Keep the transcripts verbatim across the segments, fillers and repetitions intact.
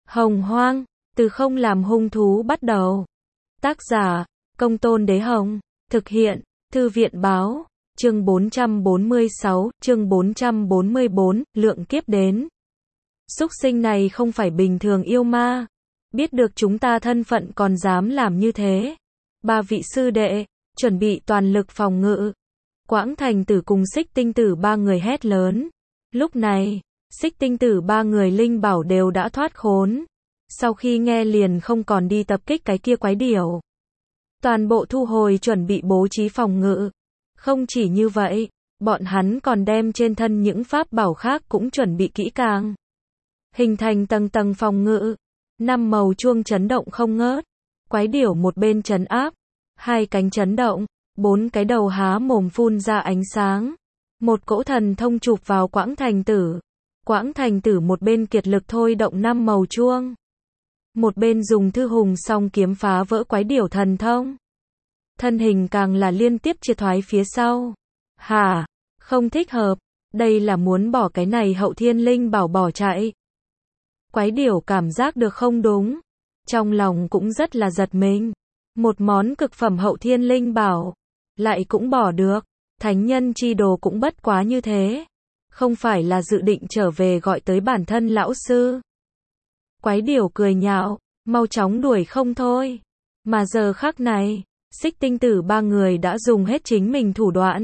Hồng Hoang, từ không làm hung thú bắt đầu. Tác giả, Công Tôn Đế Hồng. Thực hiện, Thư viện Báo. Chương bốn trăm bốn mươi sáu, chương bốn trăm bốn mươi bốn, lượng kiếp đến. Súc sinh này không phải bình thường yêu ma. Biết được chúng ta thân phận còn dám làm như thế. Ba vị sư đệ, chuẩn bị toàn lực phòng ngự. Quãng Thành Tử cùng Xích Tinh Tử ba người hét lớn. Lúc này, Xích Tinh Tử ba người linh bảo đều đã thoát khốn. Sau khi nghe liền không còn đi tập kích cái kia quái điểu. Toàn bộ thu hồi chuẩn bị bố trí phòng ngự. Không chỉ như vậy, bọn hắn còn đem trên thân những pháp bảo khác cũng chuẩn bị kỹ càng. Hình thành tầng tầng phòng ngự. Năm màu chuông chấn động không ngớt. Quái điểu một bên trấn áp, hai cánh chấn động, bốn cái đầu há mồm phun ra ánh sáng. Một cỗ thần thông chụp vào Quãng Thành Tử. Quãng Thành Tử một bên kiệt lực thôi động năm màu chuông. Một bên dùng thư hùng song kiếm phá vỡ quái điểu thần thông. Thân hình càng là liên tiếp triệt thoái phía sau. Hả? Không thích hợp. Đây là muốn bỏ cái này hậu thiên linh bảo bỏ chạy. Quái điểu cảm giác được không đúng. Trong lòng cũng rất là giật mình. Một món cực phẩm hậu thiên linh bảo. Lại cũng bỏ được. Thánh nhân chi đồ cũng bất quá như thế. Không phải là dự định trở về gọi tới bản thân lão sư. Quái điểu cười nhạo. Mau chóng đuổi không thôi. Mà giờ khắc này, Xích Tinh Tử ba người đã dùng hết chính mình thủ đoạn.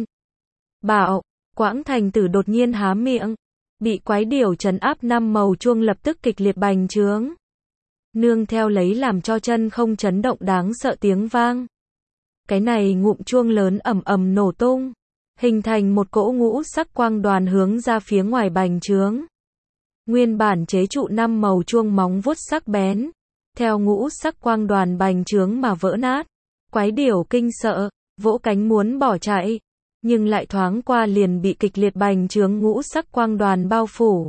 Bạo, Quãng Thành Tử đột nhiên há miệng. Bị quái điểu trấn áp năm màu chuông lập tức kịch liệt bành trướng. Nương theo lấy làm cho chân không chấn động đáng sợ tiếng vang. Cái này ngụm chuông lớn ầm ầm nổ tung. Hình thành một cỗ ngũ sắc quang đoàn hướng ra phía ngoài bành trướng. Nguyên bản chế trụ năm màu chuông móng vuốt sắc bén. Theo ngũ sắc quang đoàn bành trướng mà vỡ nát. Quái điểu kinh sợ, vỗ cánh muốn bỏ chạy. Nhưng lại thoáng qua liền bị kịch liệt bành trướng ngũ sắc quang đoàn bao phủ.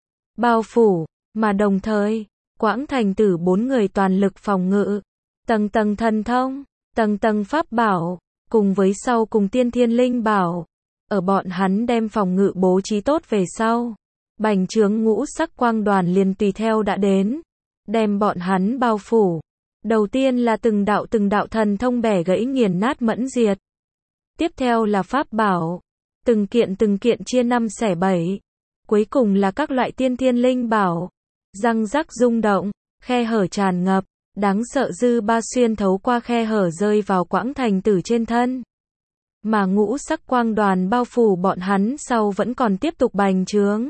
Bao phủ, mà đồng thời, Quãng Thành Tử bốn người toàn lực phòng ngự. Tầng tầng thần thông, tầng tầng pháp bảo, cùng với sau cùng tiên thiên linh bảo. Ở bọn hắn đem phòng ngự bố trí tốt về sau. Bành trướng ngũ sắc quang đoàn liền tùy theo đã đến. Đem bọn hắn bao phủ. Đầu tiên là từng đạo từng đạo thần thông bẻ gãy nghiền nát mẫn diệt. Tiếp theo là pháp bảo. Từng kiện từng kiện chia năm xẻ bảy. Cuối cùng là các loại tiên thiên linh bảo. Răng rắc rung động, khe hở tràn ngập. Đáng sợ dư ba xuyên thấu qua khe hở rơi vào Quãng Thành Tử trên thân. Mà ngũ sắc quang đoàn bao phủ bọn hắn sau vẫn còn tiếp tục bành trướng.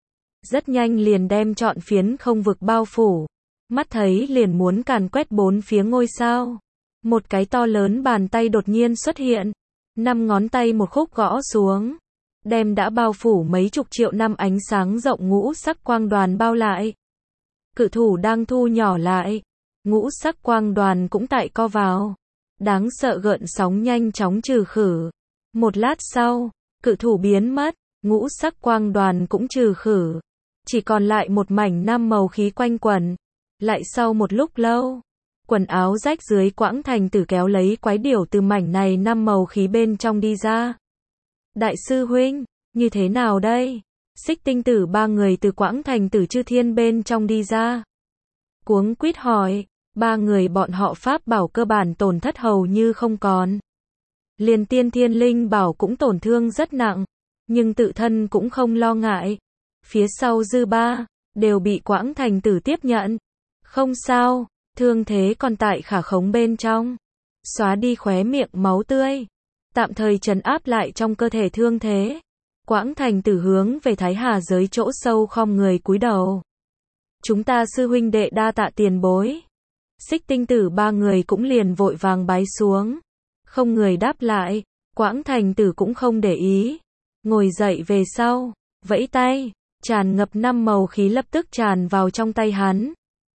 Rất nhanh liền đem trọn phiến không vực bao phủ. Mắt thấy liền muốn càn quét bốn phía ngôi sao. Một cái to lớn bàn tay đột nhiên xuất hiện. Năm ngón tay một khúc gõ xuống. Đem đã bao phủ mấy chục triệu năm ánh sáng rộng ngũ sắc quang đoàn bao lại. Cự thủ đang thu nhỏ lại. Ngũ sắc quang đoàn cũng tại co vào. Đáng sợ gợn sóng nhanh chóng trừ khử. Một lát sau, cự thủ biến mất. Ngũ sắc quang đoàn cũng trừ khử. Chỉ còn lại một mảnh năm màu khí quanh quẩn. Lại sau một lúc lâu, quần áo rách dưới Quãng Thành Tử kéo lấy quái điểu từ mảnh này năm màu khí bên trong đi ra. Đại sư huynh, như thế nào đây? Xích Tinh Tử ba người từ Quãng Thành Tử chư thiên bên trong đi ra. Cuống quýt hỏi, ba người bọn họ pháp bảo cơ bản tổn thất hầu như không còn. Liền tiên thiên linh bảo cũng tổn thương rất nặng, nhưng tự thân cũng không lo ngại. Phía sau dư ba, đều bị Quãng Thành Tử tiếp nhận. Không sao, thương thế còn tại khả khống bên trong. Xóa đi khóe miệng máu tươi. Tạm thời trấn áp lại trong cơ thể thương thế. Quãng Thành Tử hướng về Thái Hà giới chỗ sâu khom người cúi đầu. Chúng ta sư huynh đệ đa tạ tiền bối. Xích Tinh Tử ba người cũng liền vội vàng bái xuống. Không người đáp lại. Quãng Thành Tử cũng không để ý. Ngồi dậy về sau, vẫy tay. Tràn ngập năm màu khí lập tức tràn vào trong tay hắn.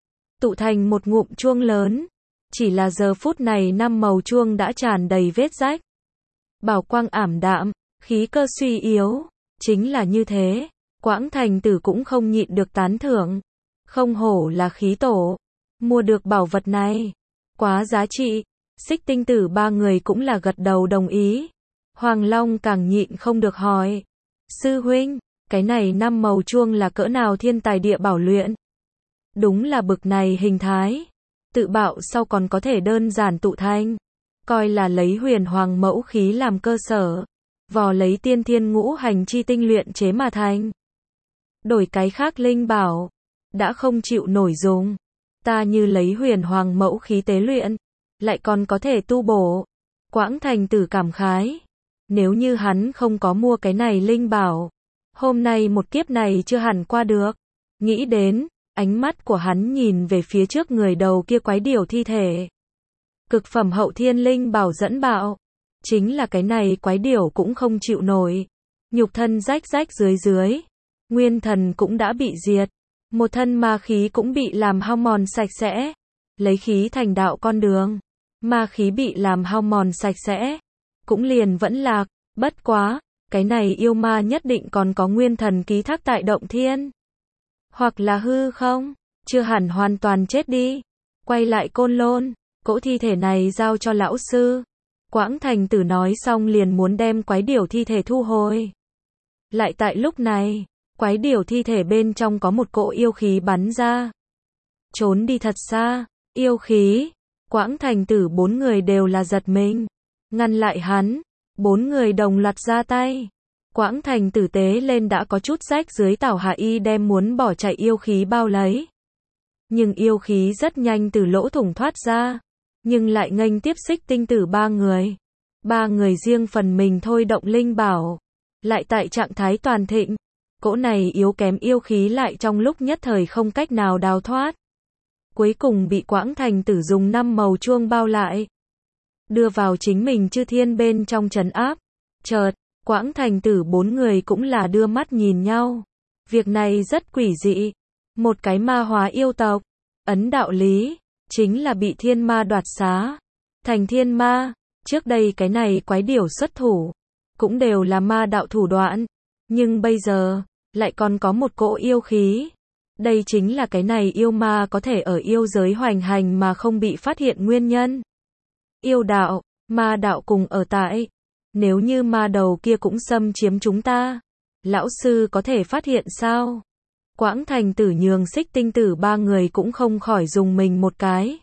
Tụ thành một ngụm chuông lớn. Chỉ là giờ phút này năm màu chuông đã tràn đầy vết rách. Bảo quang ảm đạm, khí cơ suy yếu. Chính là như thế, Quãng Thành Tử cũng không nhịn được tán thưởng. Không hổ là khí tổ. Mua được bảo vật này. Quá giá trị. Xích Tinh Tử ba người cũng là gật đầu đồng ý. Hoàng Long càng nhịn không được hỏi. Sư huynh, cái này năm màu chuông là cỡ nào thiên tài địa bảo luyện? Đúng là bực này hình thái. Tự bạo sau còn có thể đơn giản tụ thành. Coi là lấy huyền hoàng mẫu khí làm cơ sở. Vò lấy tiên thiên ngũ hành chi tinh luyện chế mà thành. Đổi cái khác linh bảo. Đã không chịu nổi dùng. Ta như lấy huyền hoàng mẫu khí tế luyện. Lại còn có thể tu bổ. Quãng Thành Tử cảm khái. Nếu như hắn không có mua cái này linh bảo. Hôm nay một kiếp này chưa hẳn qua được. Nghĩ đến, ánh mắt của hắn nhìn về phía trước người đầu kia quái điểu thi thể. Cực phẩm hậu thiên linh bảo dẫn bạo. Chính là cái này quái điểu cũng không chịu nổi. Nhục thân rách rách dưới dưới. Nguyên thần cũng đã bị diệt. Một thân ma khí cũng bị làm hao mòn sạch sẽ. Lấy khí thành đạo con đường. Ma khí bị làm hao mòn sạch sẽ. Cũng liền vẫn lạc. Bất quá, cái này yêu ma nhất định còn có nguyên thần ký thác tại động thiên. Hoặc là hư không? Chưa hẳn hoàn toàn chết đi. Quay lại Côn Lôn. Cỗ thi thể này giao cho lão sư. Quãng Thành Tử nói xong liền muốn đem quái điểu thi thể thu hồi. Lại tại lúc này, quái điểu thi thể bên trong có một cỗ yêu khí bắn ra. Trốn đi thật xa, yêu khí. Quãng Thành Tử bốn người đều là giật mình. Ngăn lại hắn, bốn người đồng loạt ra tay. Quãng Thành Tử tế lên đã có chút rách dưới Tảo Hạ Y đem muốn bỏ chạy yêu khí bao lấy. Nhưng yêu khí rất nhanh từ lỗ thủng thoát ra. Nhưng lại nghênh tiếp Xích Tinh Tử ba người. Ba người riêng phần mình thôi động linh bảo. Lại tại trạng thái toàn thịnh. Cỗ này yếu kém yêu khí lại trong lúc nhất thời không cách nào đào thoát. Cuối cùng bị Quãng Thành Tử dùng năm màu chuông bao lại. Đưa vào chính mình chư thiên bên trong trấn áp. Chợt, Quãng Thành Tử bốn người cũng là đưa mắt nhìn nhau. Việc này rất quỷ dị. Một cái ma hóa yêu tộc. Ấn đạo lý. Chính là bị thiên ma đoạt xá. Thành thiên ma. Trước đây cái này quái điểu xuất thủ. Cũng đều là ma đạo thủ đoạn. Nhưng bây giờ, lại còn có một cỗ yêu khí. Đây chính là cái này yêu ma có thể ở yêu giới hoành hành mà không bị phát hiện nguyên nhân. Yêu đạo, ma đạo cùng ở tại. Nếu như ma đầu kia cũng xâm chiếm chúng ta, lão sư có thể phát hiện sao? Quãng Thành Tử nhường Xích Tinh Tử ba người cũng không khỏi dùng mình một cái.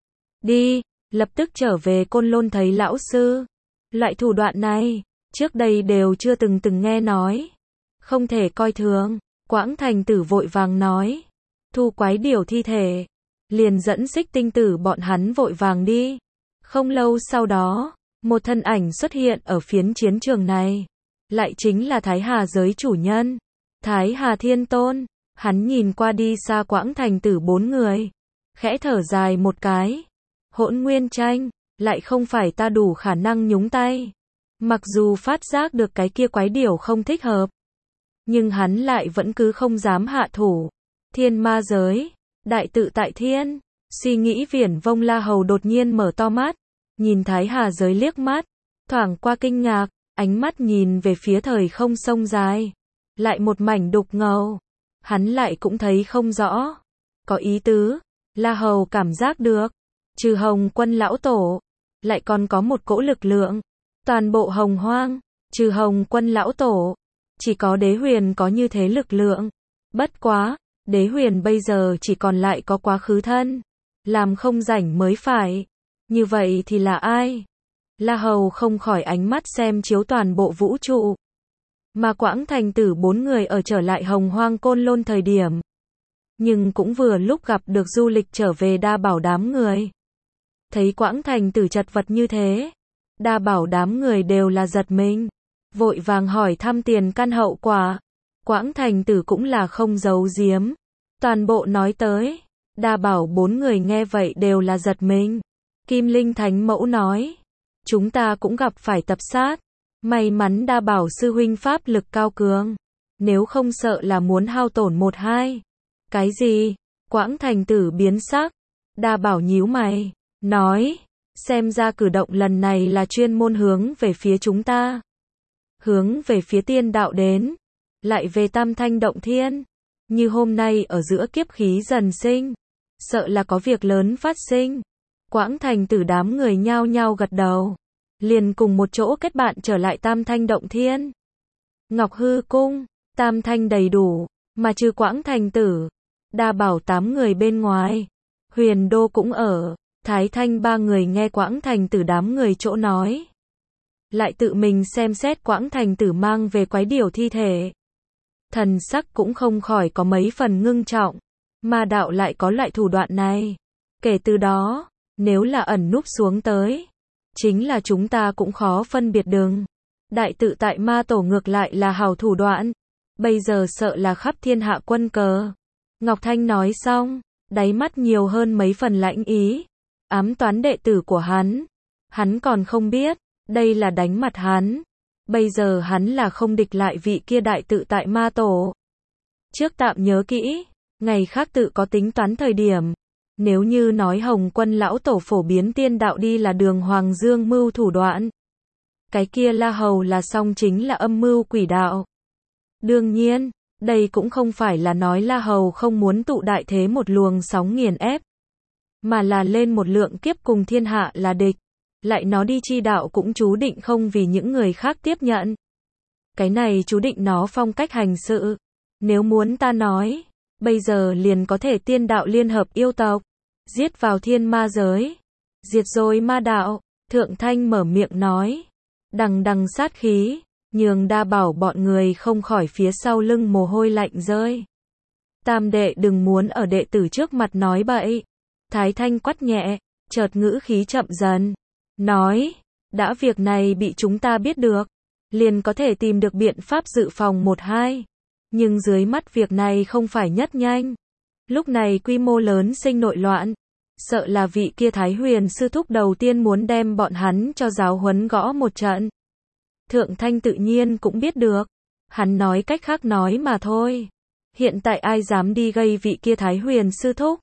Đi, lập tức trở về Côn Lôn thấy lão sư. Loại thủ đoạn này, trước đây đều chưa từng từng nghe nói. Không thể coi thường. Quãng Thành Tử vội vàng nói. Thu quái điểu thi thể. Liền dẫn Xích Tinh Tử bọn hắn vội vàng đi. Không lâu sau đó, một thân ảnh xuất hiện ở phiến chiến trường này. Lại chính là Thái Hà giới chủ nhân. Thái Hà Thiên Tôn. Hắn nhìn qua đi xa Quãng Thành Tử bốn người. Khẽ thở dài một cái. Hỗn Nguyên tranh. Lại không phải ta đủ khả năng nhúng tay. Mặc dù phát giác được cái kia quái điểu không thích hợp. Nhưng hắn lại vẫn cứ không dám hạ thủ. Thiên ma giới. Đại tự tại thiên. Suy nghĩ viển vông La Hầu đột nhiên mở to mắt. Nhìn Thái Hà giới liếc mắt. Thoảng qua kinh ngạc. Ánh mắt nhìn về phía thời không sông dài. Lại một mảnh đục ngầu. Hắn lại cũng thấy không rõ. Có ý tứ. La Hầu cảm giác được. Trừ Hồng Quân lão tổ. Lại còn có một cỗ lực lượng. Toàn bộ Hồng Hoang. Trừ Hồng Quân lão tổ. Chỉ có Đế Huyền có như thế lực lượng. Bất quá. Đế Huyền bây giờ chỉ còn lại có quá khứ thân. Làm không rảnh mới phải. Như vậy thì là ai? La Hầu không khỏi ánh mắt xem chiếu toàn bộ vũ trụ. Mà Quãng Thành Tử bốn người ở trở lại Hồng Hoang Côn Lôn thời điểm. Nhưng cũng vừa lúc gặp được du lịch trở về Đa Bảo đám người. Thấy Quãng Thành Tử chật vật như thế. Đa Bảo đám người đều là giật mình. Vội vàng hỏi thăm tiền căn hậu quả. Quãng Thành Tử cũng là không giấu giếm. Toàn bộ nói tới. Đa Bảo bốn người nghe vậy đều là giật mình. Kim Linh Thánh Mẫu nói. Chúng ta cũng gặp phải tập sát. May mắn Đa Bảo sư huynh pháp lực cao cường. Nếu không sợ là muốn hao tổn một hai. Cái gì? Quãng Thành Tử biến sắc. Đa Bảo nhíu mày. Nói. Xem ra cử động lần này là chuyên môn hướng về phía chúng ta. Hướng về phía tiên đạo đến. Lại về Tam Thanh Động Thiên. Như hôm nay ở giữa kiếp khí dần sinh. Sợ là có việc lớn phát sinh. Quãng Thành Tử đám người nhao nhao gật đầu. Liền cùng một chỗ kết bạn trở lại Tam Thanh Động Thiên. Ngọc Hư Cung. Tam Thanh đầy đủ. Mà trừ Quãng Thành Tử. Đa Bảo tám người bên ngoài. Huyền Đô cũng ở. Thái Thanh ba người nghe Quảng Thành Tử đám người chỗ nói. Lại tự mình xem xét Quảng Thành Tử mang về quái điểu thi thể. Thần sắc cũng không khỏi có mấy phần ngưng trọng. Ma đạo lại có loại thủ đoạn này. Kể từ đó, nếu là ẩn núp xuống tới, chính là chúng ta cũng khó phân biệt đường. Đại tự tại ma tổ ngược lại là hảo thủ đoạn. Bây giờ sợ là khắp thiên hạ quân cờ. Ngọc Thanh nói xong, đáy mắt nhiều hơn mấy phần lãnh ý. Ám toán đệ tử của hắn. Hắn còn không biết, đây là đánh mặt hắn. Bây giờ hắn là không địch lại vị kia đại tự tại ma tổ. Trước tạm nhớ kỹ, ngày khác tự có tính toán thời điểm. Nếu như nói Hồng Quân lão tổ phổ biến tiên đạo đi là đường Hoàng Dương mưu thủ đoạn. Cái kia La Hầu là song chính là âm mưu quỷ đạo. Đương nhiên, đây cũng không phải là nói La Hầu không muốn tụ đại thế một luồng sóng nghiền ép. Mà là lên một lượng kiếp cùng thiên hạ là địch. Lại nó đi chi đạo cũng chú định không vì những người khác tiếp nhận. Cái này chú định nó phong cách hành sự. Nếu muốn ta nói, bây giờ liền có thể tiên đạo liên hợp yêu tộc. Giết vào thiên ma giới. Diệt rồi ma đạo. Thượng Thanh mở miệng nói. Đằng đằng sát khí. Nhường Đa Bảo bọn người không khỏi phía sau lưng mồ hôi lạnh rơi. Tam đệ đừng muốn ở đệ tử trước mặt nói bậy. Thái Thanh quát nhẹ. Chợt ngữ khí chậm dần. Nói. Đã việc này bị chúng ta biết được. Liền có thể tìm được biện pháp dự phòng một hai. Nhưng dưới mắt việc này không phải nhất nhanh. Lúc này quy mô lớn sinh nội loạn. Sợ là vị kia Thái Huyền sư thúc đầu tiên muốn đem bọn hắn cho giáo huấn gõ một trận. Thượng Thanh tự nhiên cũng biết được. Hắn nói cách khác nói mà thôi. Hiện tại ai dám đi gây vị kia Thái Huyền sư thúc.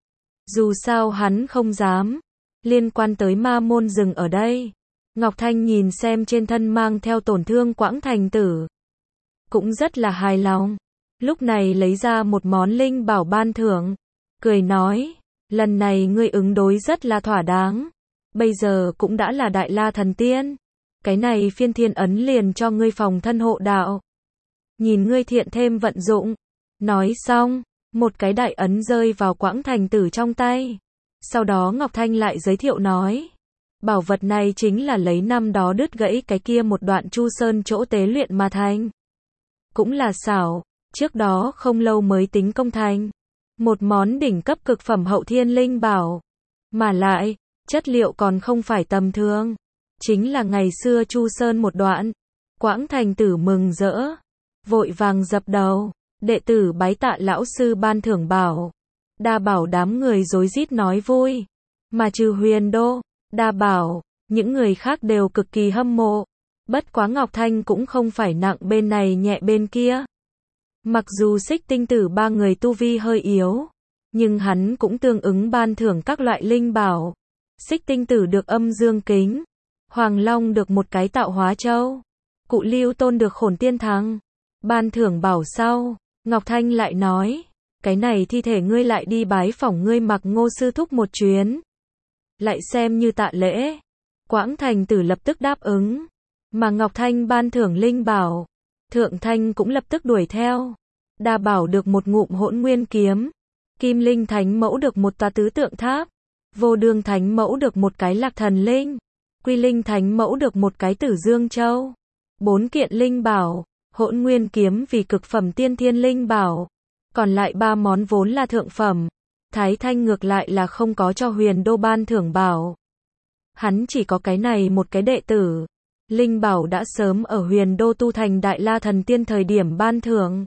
Dù sao hắn không dám. Liên quan tới ma môn rừng ở đây. Ngọc Thanh nhìn xem trên thân mang theo tổn thương Quảng Thành Tử. Cũng rất là hài lòng. Lúc này lấy ra một món linh bảo ban thưởng. Cười nói. Lần này ngươi ứng đối rất là thỏa đáng. Bây giờ cũng đã là Đại La Thần Tiên. Cái này phiên thiên ấn liền cho ngươi phòng thân hộ đạo. Nhìn ngươi thiện thêm vận dụng. Nói xong, một cái đại ấn rơi vào Quảng Thành Tử trong tay. Sau đó Ngọc Thanh lại giới thiệu nói. Bảo vật này chính là lấy năm đó đứt gãy cái kia một đoạn Chu Sơn chỗ tế luyện mà thành. Cũng là xảo, trước đó không lâu mới tính công thành. Một món đỉnh cấp cực phẩm hậu thiên linh bảo. Mà lại, chất liệu còn không phải tầm thường. Chính là ngày xưa Chu Sơn một đoạn. Quảng Thành Tử mừng rỡ. Vội vàng dập đầu. Đệ tử bái tạ lão sư ban thưởng bảo. Đa Bảo đám người rối rít nói vui. Mà trừ Huyền Đô, Đa Bảo, những người khác đều cực kỳ hâm mộ. Bất quá Ngọc Thanh cũng không phải nặng bên này nhẹ bên kia. Mặc dù Xích Tinh Tử ba người tu vi hơi yếu, nhưng hắn cũng tương ứng ban thưởng các loại linh bảo. Xích Tinh Tử được âm dương kính. Hoàng Long được một cái tạo hóa châu. Cụ Lưu Tôn được khổn tiên thắng. Ban thưởng bảo sau, Ngọc Thanh lại nói. Cái này thi thể ngươi lại đi bái phỏng ngươi Mặc Ngô sư thúc một chuyến. Lại xem như tạ lễ. Quảng Thành Tử lập tức đáp ứng. Mà Ngọc Thanh ban thưởng linh bảo. Thượng Thanh cũng lập tức đuổi theo. Đa Bảo được một ngụm hỗn nguyên kiếm. Kim Linh Thánh Mẫu được một tòa tứ tượng tháp. Vô Đương Thánh Mẫu được một cái lạc thần linh. Quy Linh Thánh Mẫu được một cái tử dương châu. Bốn kiện linh bảo. Hỗn nguyên kiếm vì cực phẩm tiên thiên linh bảo. Còn lại ba món vốn là thượng phẩm. Thái Thanh ngược lại là không có cho Huyền Đô ban thưởng bảo. Hắn chỉ có cái này một cái đệ tử. Linh bảo đã sớm ở Huyền Đô tu thành Đại La Thần Tiên thời điểm ban thưởng.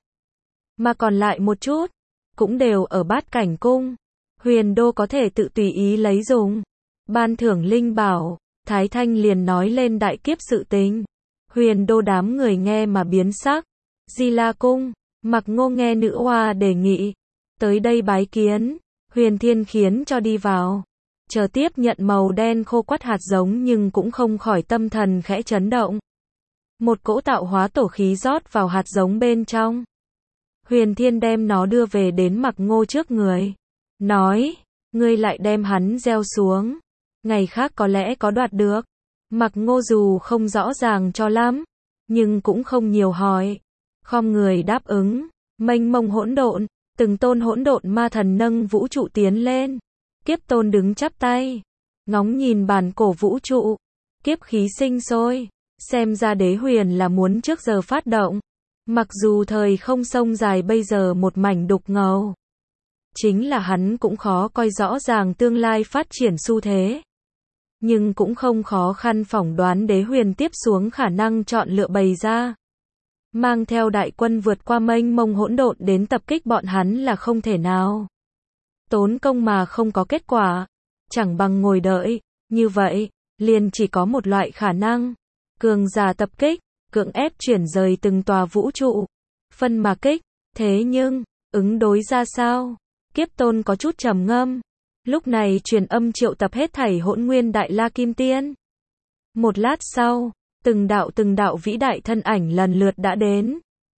Mà còn lại một chút, cũng đều ở Bát Cảnh Cung. Huyền Đô có thể tự tùy ý lấy dùng. Ban thưởng linh bảo, Thái Thanh liền nói lên đại kiếp sự tình. Huyền Đô đám người nghe mà biến sắc. Di La Cung, Mặc Ngô nghe nữ hoa đề nghị. Tới đây bái kiến, Huyền Thiên khiến cho đi vào. Chờ tiếp nhận màu đen khô quắt hạt giống nhưng cũng không khỏi tâm thần khẽ chấn động. Một cỗ tạo hóa tổ khí rót vào hạt giống bên trong. Huyền Thiên đem nó đưa về đến Mặc Ngô trước người. Nói, ngươi lại đem hắn gieo xuống. Ngày khác có lẽ có đoạt được. Mặc Ngô dù không rõ ràng cho lắm, nhưng cũng không nhiều hỏi. Khom người đáp ứng, mênh mông hỗn độn, Từng tôn hỗn độn ma thần nâng vũ trụ tiến lên. Kiếp tôn đứng chắp tay, ngóng nhìn bản cổ vũ trụ. Kiếp khí sinh sôi, xem ra Đế Huyền là muốn trước giờ phát động. Mặc dù thời không sông dài bây giờ một mảnh đục ngầu, chính là hắn cũng khó coi rõ ràng tương lai phát triển xu thế. Nhưng cũng không khó khăn phỏng đoán Đế Huyền tiếp xuống khả năng chọn lựa bày ra. Mang theo đại quân vượt qua mênh mông hỗn độn đến tập kích bọn hắn là không thể nào. Tốn công mà không có kết quả, chẳng bằng ngồi đợi, như vậy, liền chỉ có một loại khả năng. Cường giả tập kích, cưỡng ép chuyển rời từng tòa vũ trụ, phân mà kích, thế nhưng, ứng đối ra sao? Kiếp tôn có chút trầm ngâm, lúc này truyền âm triệu tập hết thảy hỗn nguyên đại la kim tiên. Một lát sau, từng đạo từng đạo vĩ đại thân ảnh lần lượt đã đến.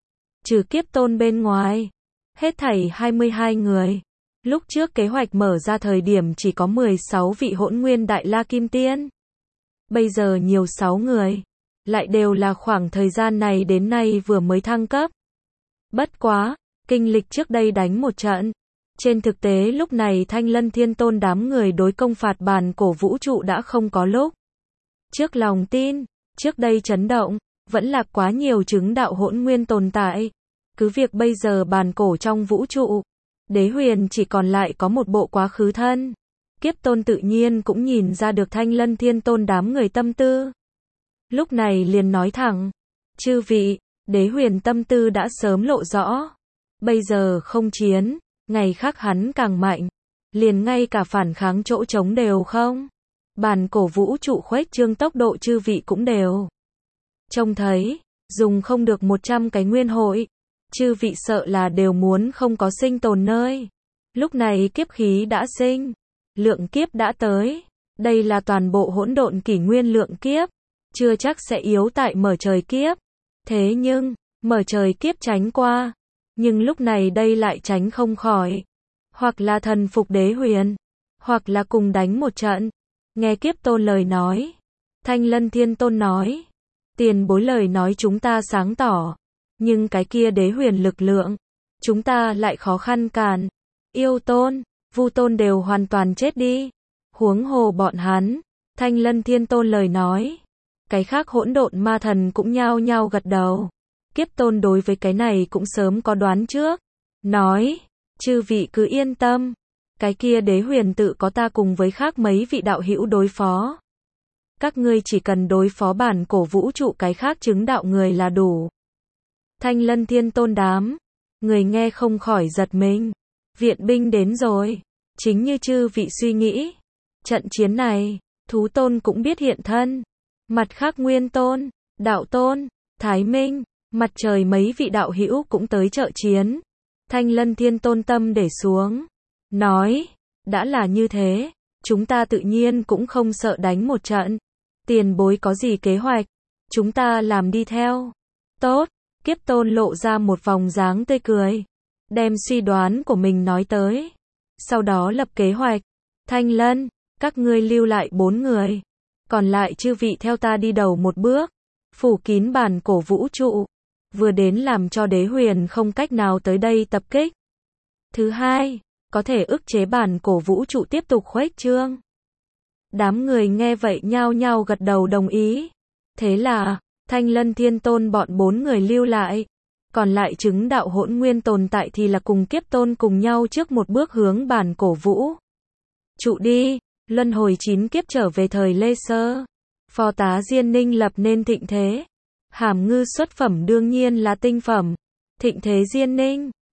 Trừ kiếp tôn bên ngoài, hết thảy hai mươi hai người. Lúc trước kế hoạch mở ra thời điểm chỉ có mười sáu vị hỗn nguyên đại la kim tiên. Bây giờ nhiều sáu người, lại đều là khoảng thời gian này đến nay vừa mới thăng cấp. Bất quá, kinh lịch trước đây đánh một trận. Trên thực tế lúc này Thanh Lân Thiên Tôn đám người đối công phạt bản cổ vũ trụ đã không có lúc trước lòng tin, trước đây chấn động, vẫn là quá nhiều chứng đạo hỗn nguyên tồn tại. Cứ việc bây giờ bản cổ trong vũ trụ, Đế Huyền chỉ còn lại có một bộ quá khứ thân. Kiếp tôn tự nhiên cũng nhìn ra được Thanh Lân Thiên Tôn đám người tâm tư. Lúc này liền nói thẳng, chư vị, Đế Huyền tâm tư đã sớm lộ rõ. Bây giờ không chiến, ngày khác hắn càng mạnh, liền ngay cả phản kháng chỗ trống đều không. Bản cổ vũ trụ khuếch trương tốc độ chư vị cũng đều trông thấy, dùng không được một trăm cái nguyên hội, chư vị sợ là đều muốn không có sinh tồn nơi. Lúc này kiếp khí đã sinh, lượng kiếp đã tới, đây là toàn bộ hỗn độn kỷ nguyên lượng kiếp, chưa chắc sẽ yếu tại mở trời kiếp. Thế nhưng, mở trời kiếp tránh qua, nhưng lúc này đây lại tránh không khỏi. Hoặc là thần phục Đế Huyền, hoặc là cùng đánh một trận. Nghe kiếp tôn lời nói, Thanh Lân Thiên Tôn nói, tiền bối lời nói chúng ta sáng tỏ, nhưng cái kia Đế Huyền lực lượng, chúng ta lại khó khăn cản. Yêu tôn, Vu tôn đều hoàn toàn chết đi, huống hồ bọn hắn. Thanh Lân Thiên Tôn lời nói, cái khác hỗn độn ma thần cũng nhao nhao gật đầu. Kiếp tôn đối với cái này cũng sớm có đoán trước, nói, chư vị cứ yên tâm, cái kia Đế Huyền tự có ta cùng với khác mấy vị đạo hữu đối phó. Các ngươi chỉ cần đối phó bản cổ vũ trụ cái khác chứng đạo người là đủ. Thanh Lân Thiên Tôn đám người nghe không khỏi giật mình. Viện binh đến rồi, chính như chư vị suy nghĩ. Trận chiến này, thú tôn cũng biết hiện thân. Mặt khác Nguyên Tôn, Đạo Tôn, Thái Minh, Mặt Trời mấy vị đạo hữu cũng tới trợ chiến. Thanh Lân Thiên Tôn tâm để xuống, nói, đã là như thế, chúng ta tự nhiên cũng không sợ đánh một trận. Tiền bối có gì kế hoạch, chúng ta làm đi theo. Tốt, kiếp tôn lộ ra một vòng dáng tươi cười, đem suy đoán của mình nói tới. Sau đó lập kế hoạch, Thanh Lân, các ngươi lưu lại bốn người, còn lại chư vị theo ta đi đầu một bước, phủ kín bản cổ vũ trụ, vừa đến làm cho Đế Huyền không cách nào tới đây tập kích. Thứ hai, có thể ức chế bản cổ vũ trụ tiếp tục khuếch trương. Đám người nghe vậy nhao nhao gật đầu đồng ý. Thế là, Thanh Lân Thiên Tôn bọn bốn người lưu lại, còn lại chứng đạo hỗn nguyên tồn tại thì là cùng kiếp tôn cùng nhau trước một bước hướng bản cổ vũ trụ đi. Luân hồi chín kiếp trở về thời Lê Sơ, phò tá Diên Ninh lập nên thịnh thế. Hàm ngư xuất phẩm đương nhiên là tinh phẩm. Thịnh thế Diên Ninh